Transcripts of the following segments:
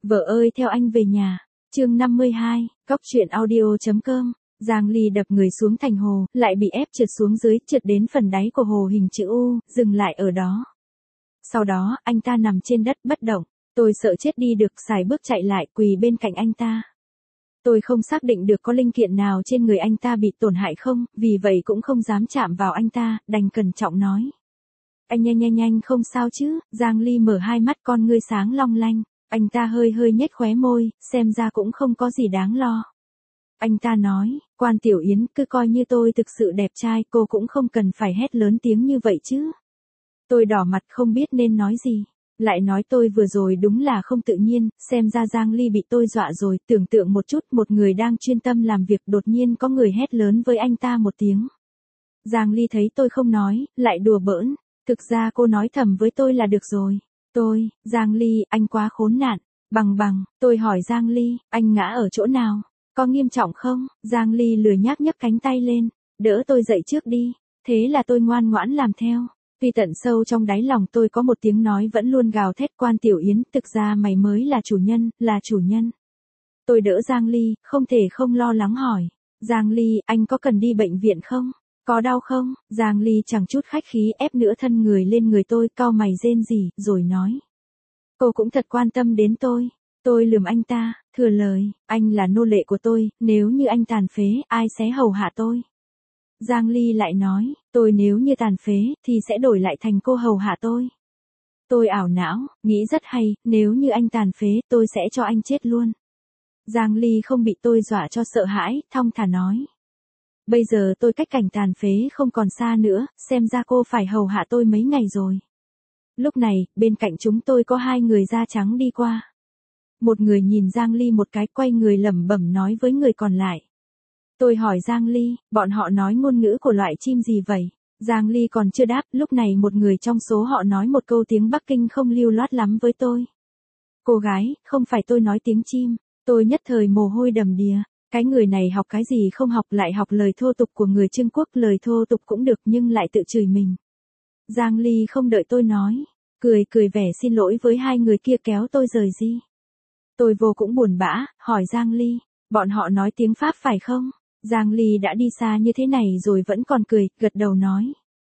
Vợ ơi theo anh về nhà. Chương 52, Cóc truyện audio.com. Giang Ly đập người xuống thành hồ, lại bị ép trượt xuống dưới, trượt đến phần đáy của hồ hình chữ U, dừng lại ở đó. Sau đó, anh ta nằm trên đất bất động. Tôi sợ chết đi được, xài bước chạy lại, quỳ bên cạnh anh ta. Tôi không xác định được có linh kiện nào trên người anh ta bị tổn hại không, vì vậy cũng không dám chạm vào anh ta, đành cẩn trọng nói. Anh nhanh không sao chứ. Giang Ly mở hai mắt, con ngươi sáng long lanh. Anh ta hơi nhếch khóe môi, xem ra cũng không có gì đáng lo. Anh ta nói, Quan Tiểu Yến, cứ coi như tôi thực sự đẹp trai, cô cũng không cần phải hét lớn tiếng như vậy chứ. Tôi đỏ mặt không biết nên nói gì. Lại nói tôi vừa rồi đúng là không tự nhiên, xem ra Giang Ly bị tôi dọa rồi, tưởng tượng một chút, một người đang chuyên tâm làm việc đột nhiên có người hét lớn với anh ta một tiếng. Giang Ly thấy tôi không nói, lại đùa bỡn, thực ra cô nói thầm với tôi là được rồi. Giang Ly, anh quá khốn nạn. Bằng, tôi hỏi Giang Ly, anh ngã ở chỗ nào? Có nghiêm trọng không? Giang Ly lười nhác nhấc cánh tay lên, đỡ tôi dậy trước đi. Thế là tôi ngoan ngoãn làm theo. Tuy tận sâu trong đáy lòng tôi có một tiếng nói vẫn luôn gào thét, Quan Tiểu Yến, thực ra mày mới là chủ nhân. Tôi đỡ Giang Ly, không thể không lo lắng hỏi. Giang Ly, anh có cần đi bệnh viện không? Có đau không? Giang Ly chẳng chút khách khí ép nửa thân người lên người tôi, cau mày rên rỉ, rồi nói. Cô cũng thật quan tâm đến tôi. Tôi lườm anh ta, thừa lời, anh là nô lệ của tôi, nếu như anh tàn phế, ai sẽ hầu hạ tôi? Giang Ly lại nói, tôi nếu như tàn phế, thì sẽ đổi lại thành cô hầu hạ tôi. Tôi ảo não, nghĩ rất hay, nếu như anh tàn phế, tôi sẽ cho anh chết luôn. Giang Ly không bị tôi dọa cho sợ hãi, thong thả nói. Bây giờ tôi cách cảnh tàn phế không còn xa nữa, xem ra cô phải hầu hạ tôi mấy ngày rồi. Lúc này, bên cạnh chúng tôi có hai người da trắng đi qua. Một người nhìn Giang Ly một cái, quay người lẩm bẩm nói với người còn lại. Tôi hỏi Giang Ly, bọn họ nói ngôn ngữ của loại chim gì vậy? Giang Ly còn chưa đáp, lúc này một người trong số họ nói một câu tiếng Bắc Kinh không lưu loát lắm với tôi. Cô gái, không phải tôi nói tiếng chim. Tôi nhất thời mồ hôi đầm đìa. Cái người này học cái gì không học, lại học lời thô tục của người Trung Quốc, lời thô tục cũng được nhưng lại tự chửi mình. Giang Ly không đợi tôi nói, cười vẻ xin lỗi với hai người kia kéo tôi rời đi. Tôi vô cũng buồn bã, hỏi Giang Ly, bọn họ nói tiếng Pháp phải không? Giang Ly đã đi xa như thế này rồi vẫn còn cười, gật đầu nói.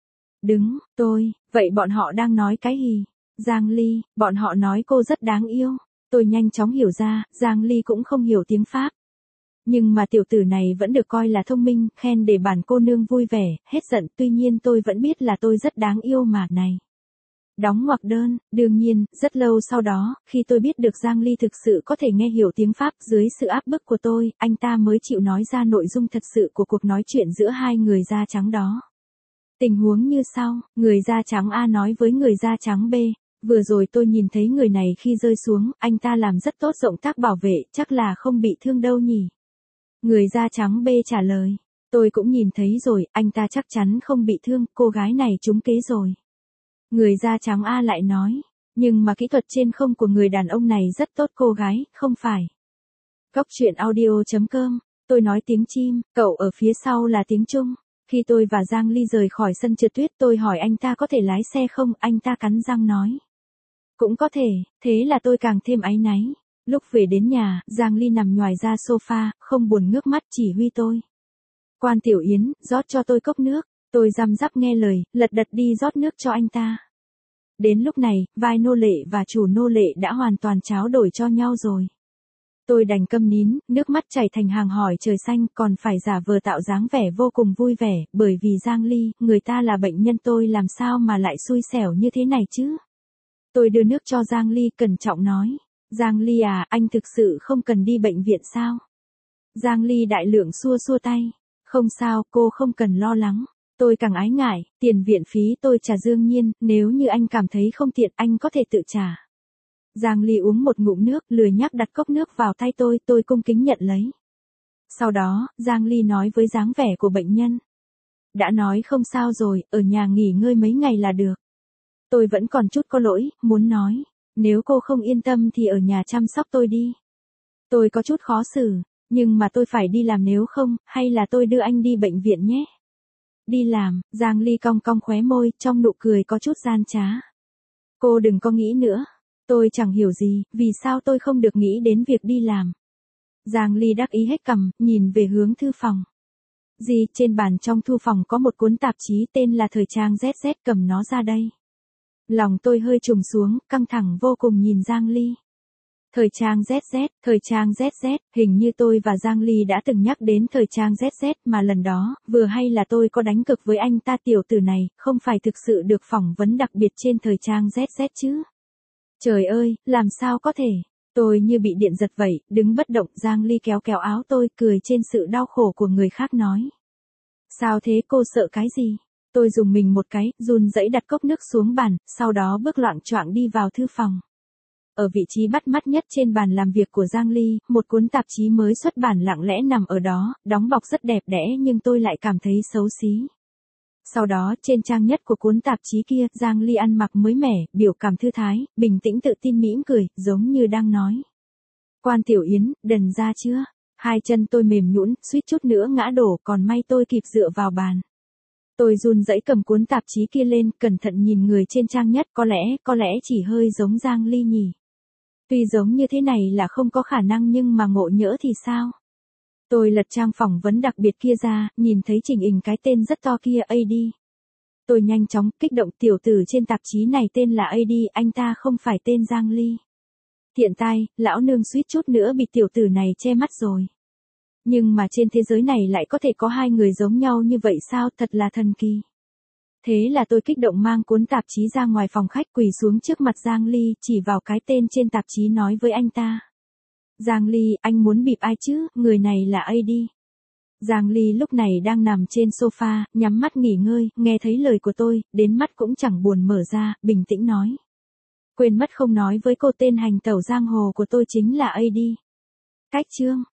Vậy bọn họ đang nói cái gì? Giang Ly, bọn họ nói cô rất đáng yêu. Tôi nhanh chóng hiểu ra, Giang Ly cũng không hiểu tiếng Pháp. Nhưng mà tiểu tử này vẫn được coi là thông minh, khen để bản cô nương vui vẻ, hết giận, tuy nhiên tôi vẫn biết là tôi rất đáng yêu mà này. Đóng ngoặc đơn, đương nhiên, rất lâu sau đó, khi tôi biết được Giang Ly thực sự có thể nghe hiểu tiếng Pháp, dưới sự áp bức của tôi, anh ta mới chịu nói ra nội dung thật sự của cuộc nói chuyện giữa hai người da trắng đó. Tình huống như sau, người da trắng A nói với người da trắng B, vừa rồi tôi nhìn thấy người này khi rơi xuống, anh ta làm rất tốt động tác bảo vệ, chắc là không bị thương đâu nhỉ. Người da trắng B trả lời, tôi cũng nhìn thấy rồi, anh ta chắc chắn không bị thương, cô gái này trúng kế rồi. Người da trắng A lại nói, nhưng mà kỹ thuật trên không của người đàn ông này rất tốt cô gái, không phải. Cóc truyện audio.com, tôi nói tiếng chim, cậu ở phía sau là tiếng Trung. Khi tôi và Giang Ly rời khỏi sân trượt tuyết tôi hỏi anh ta có thể lái xe không, anh ta cắn răng nói. Cũng có thể, thế là tôi càng thêm áy náy. Lúc về đến nhà, Giang Ly nằm nhoài ra sofa, không buồn ngước mắt chỉ huy tôi. Quan Tiểu Yến, rót cho tôi cốc nước. Tôi răm rắp nghe lời, lật đật đi rót nước cho anh ta. Đến lúc này, vai nô lệ và chủ nô lệ đã hoàn toàn tráo đổi cho nhau rồi. Tôi đành câm nín, nước mắt chảy thành hàng hỏi trời xanh, còn phải giả vờ tạo dáng vẻ vô cùng vui vẻ, bởi vì Giang Ly, người ta là bệnh nhân tôi làm sao mà lại xui xẻo như thế này chứ. Tôi đưa nước cho Giang Ly cẩn trọng nói. Giang Ly à, anh thực sự không cần đi bệnh viện sao? Giang Ly đại lượng xua tay. Không sao, cô không cần lo lắng. Tôi càng ái ngại, tiền viện phí tôi trả đương nhiên, nếu như anh cảm thấy không tiện anh có thể tự trả. Giang Ly uống một ngụm nước, lười nhác đặt cốc nước vào tay tôi cung kính nhận lấy. Sau đó, Giang Ly nói với dáng vẻ của bệnh nhân. Đã nói không sao rồi, ở nhà nghỉ ngơi mấy ngày là được. Tôi vẫn còn chút có lỗi, muốn nói. Nếu cô không yên tâm thì ở nhà chăm sóc tôi đi. Tôi có chút khó xử, nhưng mà tôi phải đi làm nếu không, hay là tôi đưa anh đi bệnh viện nhé. Đi làm, Giang Ly cong khóe môi, trong nụ cười có chút gian trá. Cô đừng có nghĩ nữa. Tôi chẳng hiểu gì, vì sao tôi không được nghĩ đến việc đi làm. Giang Ly đắc ý hết cằm, nhìn về hướng thư phòng. Gì, trên bàn trong thư phòng có một cuốn tạp chí tên là Thời trang ZZ, cầm nó ra đây. Lòng tôi hơi trùng xuống, căng thẳng vô cùng nhìn Giang Ly. Thời trang ZZ, hình như tôi và Giang Ly đã từng nhắc đến thời trang ZZ mà lần đó, vừa hay là tôi có đánh cực với anh ta tiểu tử này, không phải thực sự được phỏng vấn đặc biệt trên thời trang ZZ chứ. Trời ơi, làm sao có thể, tôi như bị điện giật vậy, đứng bất động. Giang Ly kéo kéo áo tôi, cười trên sự đau khổ của người khác nói. Sao thế, cô sợ cái gì? Tôi dùng mình một cái, run rẩy đặt cốc nước xuống bàn, sau đó bước loạng choạng đi vào thư phòng. Ở vị trí bắt mắt nhất trên bàn làm việc của Giang Ly, một cuốn tạp chí mới xuất bản lặng lẽ nằm ở đó, đóng bọc rất đẹp đẽ nhưng tôi lại cảm thấy xấu xí. Sau đó, trên trang nhất của cuốn tạp chí kia, Giang Ly ăn mặc mới mẻ, biểu cảm thư thái, bình tĩnh tự tin mỉm cười, giống như đang nói. Quan Tiểu Yến, đần ra chưa? Hai chân tôi mềm nhũn, suýt chút nữa ngã đổ, còn may tôi kịp dựa vào bàn. Tôi run rẩy cầm cuốn tạp chí kia lên, cẩn thận nhìn người trên trang nhất, có lẽ chỉ hơi giống Giang Ly nhỉ. Tuy giống như thế này là không có khả năng nhưng mà ngộ nhỡ thì sao? Tôi lật trang phỏng vấn đặc biệt kia ra, nhìn thấy chỉnh hình cái tên rất to kia, AD. Tôi nhanh chóng kích động, tiểu tử trên tạp chí này tên là AD, anh ta không phải tên Giang Ly. Tiện tai, lão nương suýt chút nữa bị tiểu tử này che mắt rồi. Nhưng mà trên thế giới này lại có thể có hai người giống nhau như vậy sao, thật là thần kỳ. Thế là tôi kích động mang cuốn tạp chí ra ngoài phòng khách, quỳ xuống trước mặt Giang Ly, chỉ vào cái tên trên tạp chí nói với anh ta. Giang Ly, anh muốn bịp ai chứ, người này là AD. Giang Ly lúc này đang nằm trên sofa, nhắm mắt nghỉ ngơi, nghe thấy lời của tôi, đến mắt cũng chẳng buồn mở ra, bình tĩnh nói. Quên mất không nói với cô tên hành tẩu giang hồ của tôi chính là AD. Cách chương.